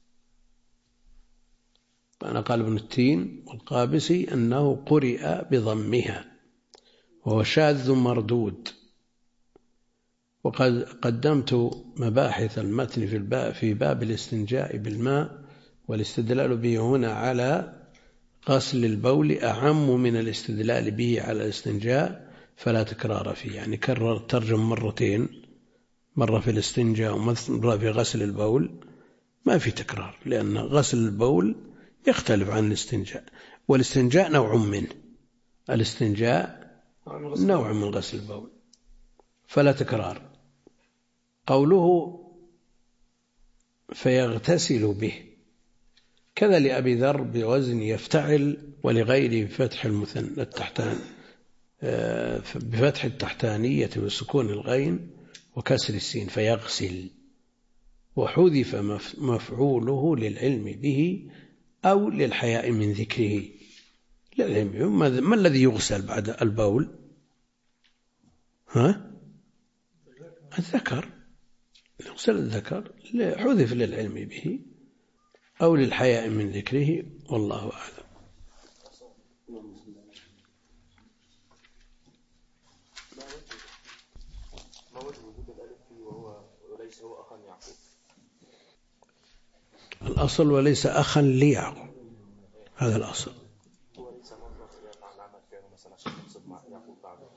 نقل ابن التين والقابسي أنه قرئ بضمها وهو شاذ مردود. وقد قدمت مباحث المتن في باب الاستنجاء بالماء، والاستدلال به هنا على غسل البول أعم من الاستدلال به على الاستنجاء، فلا تكرار فيه. يعني كرر ترجم مرتين، مرة في الاستنجاء ومرة في غسل البول، ما في تكرار، لأن غسل البول يختلف عن الاستنجاء، والاستنجاء نوع منه، الاستنجاء نوع من غسل البول، فلا تكرار. قوله فيغتسل به كذا لأبي ذر بوزن يفتعل، ولغيره بفتح المثنى التحتان بفتح التحتانية وسكون الغين وكسر السين فيغسل، وحذف مفعوله للعلم به أو للحياء من ذكره. ما الذي يغسل بعد البول؟ الذكر، يغسل الذكر، حذف للعلم به أو للحياء من ذكره، والله أعلم.
ما وجه وجود الألف فيه وهو وليس هو أخا يعقوب؟
الأصل وليس أخا ليعقوب، هذا الأصل.
هو ليس مصدر يقع العمل فعله مثلا عشان يقصد مع يعقوب بعده؟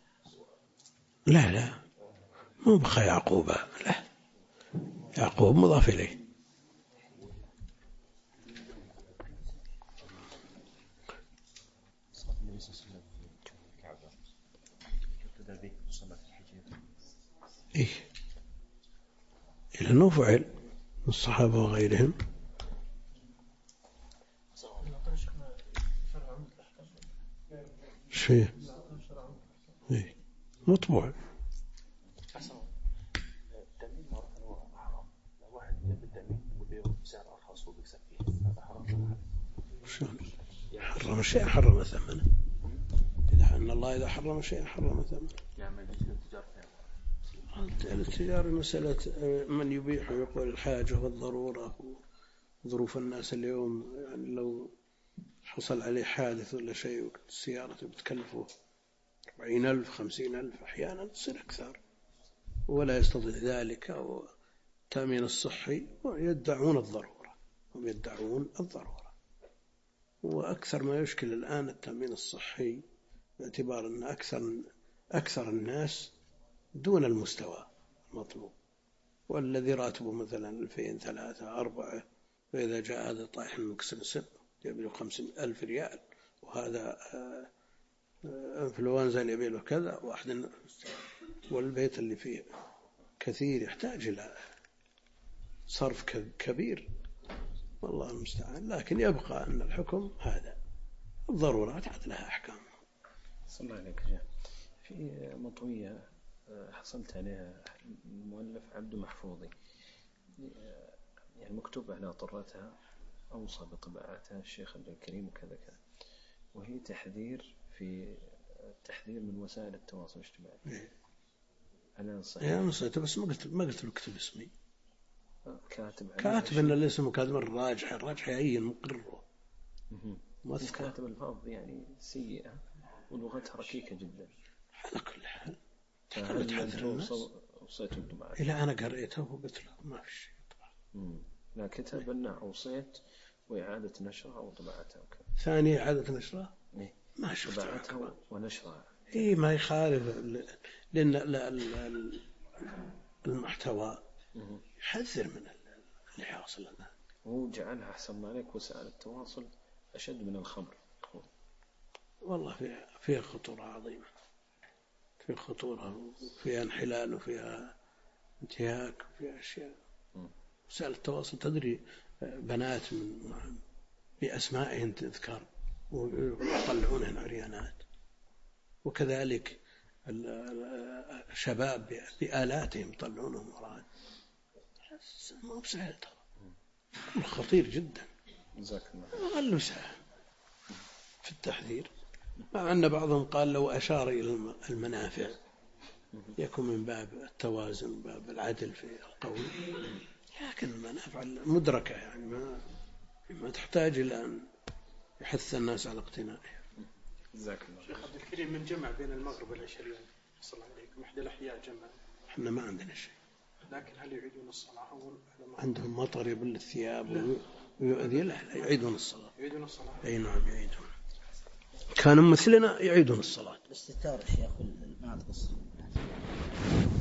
لا مو بخا يعقوب، لا، يعقوب مضاف إليه. إيه، لأنه فعل من الصحابة وغيرهم. شيء إيه مطبوع.
التأمين معروف أنه حرام، لو واحد يبي التأمين وبيعه بسعر أرخص وبيكسب فيه، هذا حرام.
حرم شيء حرم ثمنه، إن الله إذا حرم شيء حرم ثمنه.
يعني ما يجوز للتجارة فيها.
التجارة مسألة من يبيح ويقول الحاجة والضرورة وظروف الناس اليوم. يعني لو حصل عليه حادث ولا شيء السيارة بتكلفه 40,000 50,000 أحيانا تصير أكثر ولا يستطيع ذلك. أو التأمين الصحي يدعون الضرورة. وأكثر ما يشكل الآن التأمين الصحي باعتبار أن أكثر الناس دون المستوى المطلوب، والذي راتبه مثلا 2000 3 4، فإذا جاء هذا طايح المكسب يبيله 50,000 ريال، وهذا انفلونزا يبيله كذا واحد، والبيت اللي فيه كثير يحتاج إلى صرف كبير، والله المستعان. لكن يبقى أن الحكم هذا، الضرورات عاد لها أحكام.
صلى الله عليك. في مطوية حصلت عليها المؤلف عبد محفوظي، يعني مكتوب على طرتها أوصى بطباعتها الشيخ عبد الكريم وكذا كذا، وهي تحذير من وسائل التواصل الاجتماعي. أنا صحيح
يا نسيت، بس ما قلت له اكتب اسمي.
كاتب
أن الاسم كاتب الراجح يعين مقرره.
كاتب الفاظ يعني سيئة ولغتها ركيكة جدا.
على كل حال
أوصيت بالطباعة.
إلى أنا قرأته وقلت له ما في شيء طبعا.
لا، كتب أن أوصيت وإعادة نشرها وطباعتها وكذا.
ثاني إعادة نشرها ما شفت
طباعتها ونشرها.
إيه ما يخالف، لأن المحتوى يحذر من اللي حاصل لنا.
هو جعلها أحسن ما عليك وسائل التواصل أشد من الخمر.
والله فيها خطورة عظيمة، فيها خطورة وفيها انحلال وفيها انتهاك وفيها أشياء. وسائل التواصل تدري بنات بأسمائهن تذكر ويطلعونهن عريانات، وكذلك الشباب بآلاتهم يطلعونهم وراء. ما بسهل ترى، خطير جدا. أقل سهل في التحذير، مع أن بعضهم قال لو أشار إلى المنافع يكون من باب التوازن، باب العدل في القول، لكن المنافع مدركة، يعني ما تحتاج إلى أن يحث الناس على اقتنائها.
جزاك الله.
شيخ عبد الكريم، من جمع بين المغرب والعشاء اليوم صلى الله عليكم إحدى الأحياء جمع؟
احنا ما عندنا شيء،
لكن هل يعيدون الصلاة أول؟
عندهم مطر يبل الثياب ويؤذي. لا يعيدون الصلاة.
يعيدون الصلاة.
أي نعم يعيدون، كانوا مثلنا يعيدون الصلاة.
الاستتار شيخ ما تقص.